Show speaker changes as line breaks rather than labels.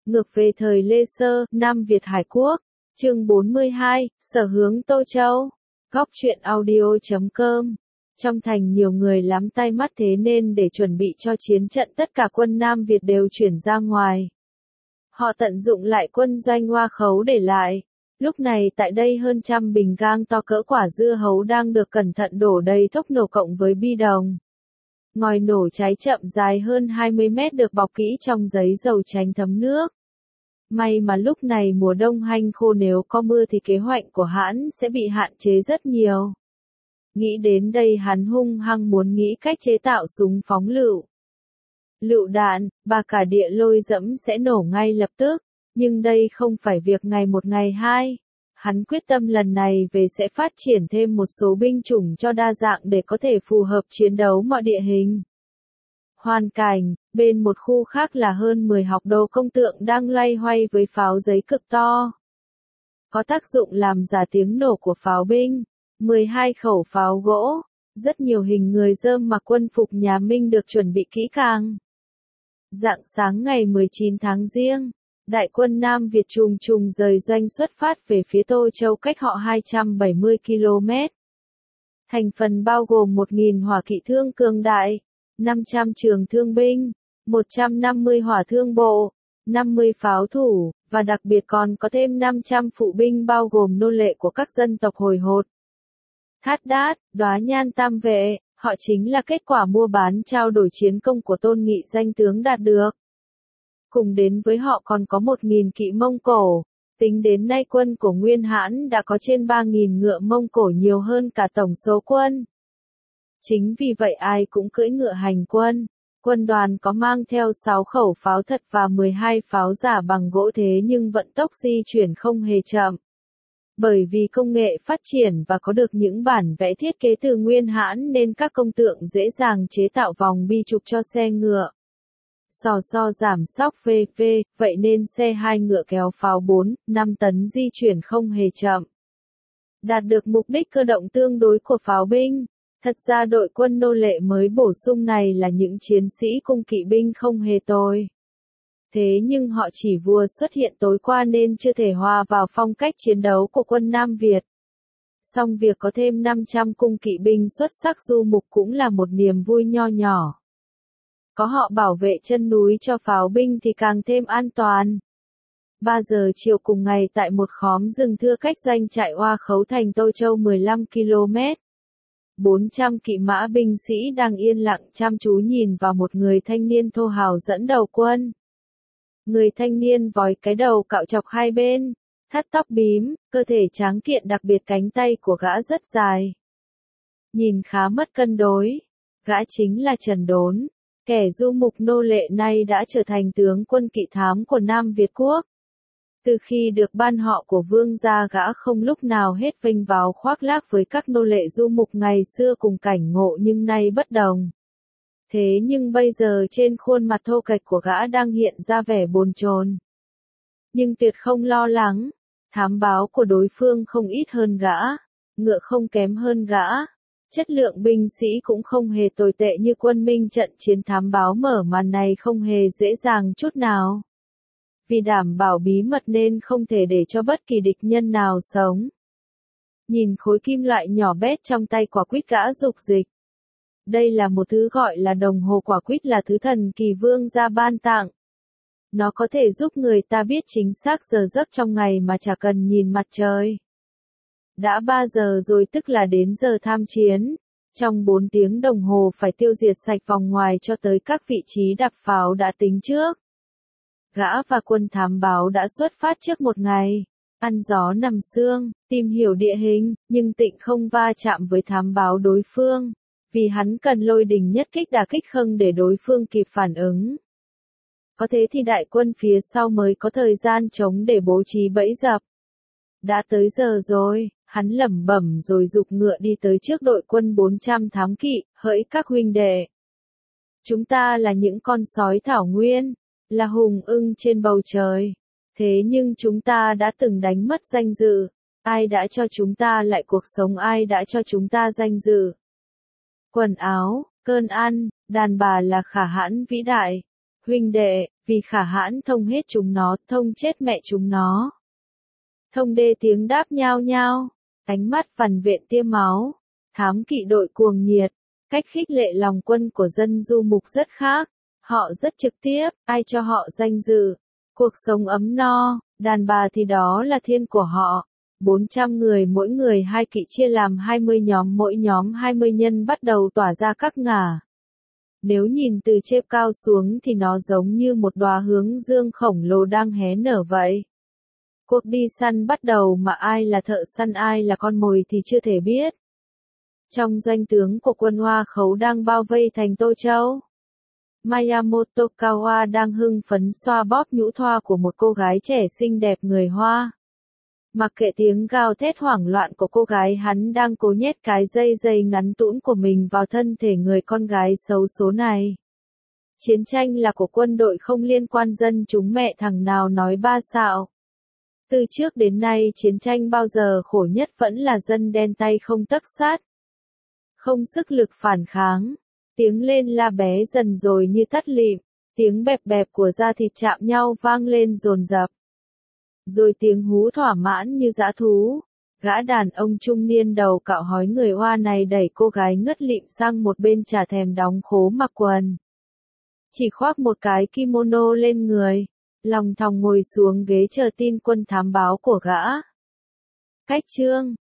Ngược về thời Lê Sơ, Nam Việt Hải Quốc. Chương 42, Sở hướng Tô Châu. Góc truyện audio.com. Trong thành nhiều người lắm tai mắt, thế nên để chuẩn bị cho chiến trận tất cả quân Nam Việt đều chuyển ra ngoài. Họ tận dụng lại quân doanh Hoa Khấu để lại. Lúc này tại đây hơn trăm bình gang to cỡ quả dưa hấu đang được cẩn thận đổ đầy thuốc nổ cộng với bi đồng. Ngòi nổ cháy chậm dài hơn 20 mét được bọc kỹ trong giấy dầu tránh thấm nước. May mà lúc này mùa đông hanh khô, nếu có mưa thì kế hoạch của hắn sẽ bị hạn chế rất nhiều. Nghĩ đến đây hắn hung hăng muốn nghĩ cách chế tạo súng phóng lựu đạn, và cả địa lôi dẫm sẽ nổ ngay lập tức, nhưng đây không phải việc ngày một ngày hai. Hắn quyết tâm lần này về sẽ phát triển thêm một số binh chủng cho đa dạng để có thể phù hợp chiến đấu mọi địa hình. Hoàn cảnh, bên một khu khác là hơn 10 học đồ công tượng đang loay hoay với pháo giấy cực to. Có tác dụng làm giả tiếng nổ của pháo binh, 12 khẩu pháo gỗ, rất nhiều hình người rơm mặc quân phục nhà Minh được chuẩn bị kỹ càng. Rạng sáng ngày 19 tháng Giêng, đại quân Nam Việt trùng trùng rời doanh xuất phát về phía Tô Châu cách họ 270 km. Thành phần bao gồm 1.000 hỏa kỵ thương cường đại, 500 trường thương binh, 150 hỏa thương bộ, 50 pháo thủ, và đặc biệt còn có thêm 500 phụ binh bao gồm nô lệ của các dân tộc hồi hột. Thát Đát, Đóa Nhan Tam Vệ, họ chính là kết quả mua bán trao đổi chiến công của Tôn Nghị danh tướng đạt được. Cùng đến với họ còn có 1.000 kỵ Mông Cổ, tính đến nay quân của Nguyên Hãn đã có trên 3.000 ngựa Mông Cổ, nhiều hơn cả tổng số quân. Chính vì vậy ai cũng cưỡi ngựa hành quân. Quân đoàn có mang theo 6 khẩu pháo thật và 12 pháo giả bằng gỗ, thế nhưng vận tốc di chuyển không hề chậm. Bởi vì công nghệ phát triển và có được những bản vẽ thiết kế từ Nguyên Hãn nên các công tượng dễ dàng chế tạo vòng bi trục cho xe ngựa. So giảm sóc VV, vậy nên xe 2 ngựa kéo pháo 4-5 tấn di chuyển không hề chậm. Đạt được mục đích cơ động tương đối của pháo binh. Thật ra đội quân nô lệ mới bổ sung này là những chiến sĩ cung kỵ binh không hề tồi. Thế nhưng họ chỉ vừa xuất hiện tối qua nên chưa thể hòa vào phong cách chiến đấu của quân Nam Việt. Song việc có thêm 500 cung kỵ binh xuất sắc du mục cũng là một niềm vui nho nhỏ. Có họ bảo vệ chân núi cho pháo binh thì càng thêm an toàn. 3 giờ chiều cùng ngày tại một khóm rừng thưa cách doanh trại Hoa Khấu thành Tô Châu 15 km. 400 kỵ mã binh sĩ đang yên lặng chăm chú nhìn vào một người thanh niên thô hào dẫn đầu quân. Người thanh niên vói cái đầu cạo chọc hai bên, thắt tóc bím, cơ thể tráng kiện, đặc biệt cánh tay của gã rất dài. Nhìn khá mất cân đối. Gã chính là Trần Đốn, kẻ du mục nô lệ nay đã trở thành tướng quân kỵ thám của Nam Việt Quốc. Từ khi được ban họ của vương gia, gã không lúc nào hết vênh váo khoác lác với các nô lệ du mục ngày xưa cùng cảnh ngộ, nhưng nay bất đồng. Thế nhưng bây giờ trên khuôn mặt thô kệch của gã đang hiện ra vẻ bồn chồn. Nhưng tuyệt không lo lắng, thám báo của đối phương không ít hơn gã, ngựa không kém hơn gã. Chất lượng binh sĩ cũng không hề tồi tệ như quân Minh, trận chiến thám báo mở màn này không hề dễ dàng chút nào. Vì đảm bảo bí mật nên không thể để cho bất kỳ địch nhân nào sống. Nhìn khối kim loại nhỏ bé trong tay quả quýt, gã dục dịch. Đây là một thứ gọi là đồng hồ quả quýt, là thứ thần kỳ vương gia ban tặng. Nó có thể giúp người ta biết chính xác giờ giấc trong ngày mà chả cần nhìn mặt trời. Đã 3 giờ rồi, tức là đến giờ tham chiến. Trong 4 tiếng đồng hồ phải tiêu diệt sạch vòng ngoài cho tới các vị trí đặt pháo đã tính trước. Gã và quân thám báo đã xuất phát trước một ngày, ăn gió nằm sương, tìm hiểu địa hình, nhưng Tịnh không va chạm với thám báo đối phương, vì hắn cần lôi đình nhất kích đả kích Khâng để đối phương kịp phản ứng. Có thế thì đại quân phía sau mới có thời gian trống để bố trí bẫy dập. Đã tới giờ rồi, hắn lẩm bẩm rồi giục ngựa đi tới trước đội quân 400 thám kỵ, hỡi các huynh đệ. Chúng ta là những con sói thảo nguyên, là hùng ưng trên bầu trời. Thế nhưng chúng ta đã từng đánh mất danh dự. Ai đã cho chúng ta lại cuộc sống, ai đã cho chúng ta danh dự? Quần áo, cơn ăn, đàn bà là khả hãn vĩ đại. Huynh đệ, Vì khả hãn thông hết chúng nó, thông chết mẹ chúng nó. Thông đê tiếng đáp nhao nhao, ánh mắt vằn vện tia máu, thám kỵ đội cuồng nhiệt, cách khích lệ lòng quân của dân du mục rất khác. Họ rất trực tiếp, ai cho họ danh dự, cuộc sống ấm no, đàn bà thì đó là thiên của họ. 400 người mỗi người 2 kỵ chia làm 20 nhóm, mỗi nhóm 20 nhân bắt đầu tỏa ra các ngả. Nếu nhìn từ trên cao xuống thì nó giống như một đóa hướng dương khổng lồ đang hé nở vậy. Cuộc đi săn bắt đầu mà ai là thợ săn ai là con mồi thì chưa thể biết. Trong doanh tướng của quân Hoa Khấu đang bao vây thành Tô Châu, Miyamoto Kawa đang hưng phấn xoa bóp nhũ thoa của một cô gái trẻ xinh đẹp người Hoa. Mặc kệ tiếng gào thét hoảng loạn của cô gái, hắn đang cố nhét cái dây ngắn tũn của mình vào thân thể người con gái xấu số này. Chiến tranh là của quân đội, không liên quan dân chúng, mẹ thằng nào nói ba xạo. Từ trước đến nay chiến tranh bao giờ khổ nhất vẫn là dân đen tay không tấc sắt, không sức lực phản kháng. Tiếng lên la bé dần rồi như tắt lịm, tiếng bẹp bẹp của da thịt chạm nhau vang lên dồn dập. Rồi tiếng hú thỏa mãn như dã thú. Gã đàn ông trung niên đầu cạo hói người Hoa này đẩy cô gái ngất lịm sang một bên, chả thèm đóng khố mặc quần. Chỉ khoác một cái kimono lên người, lòng thòng ngồi xuống ghế chờ tin quân thám báo của gã. Cách chương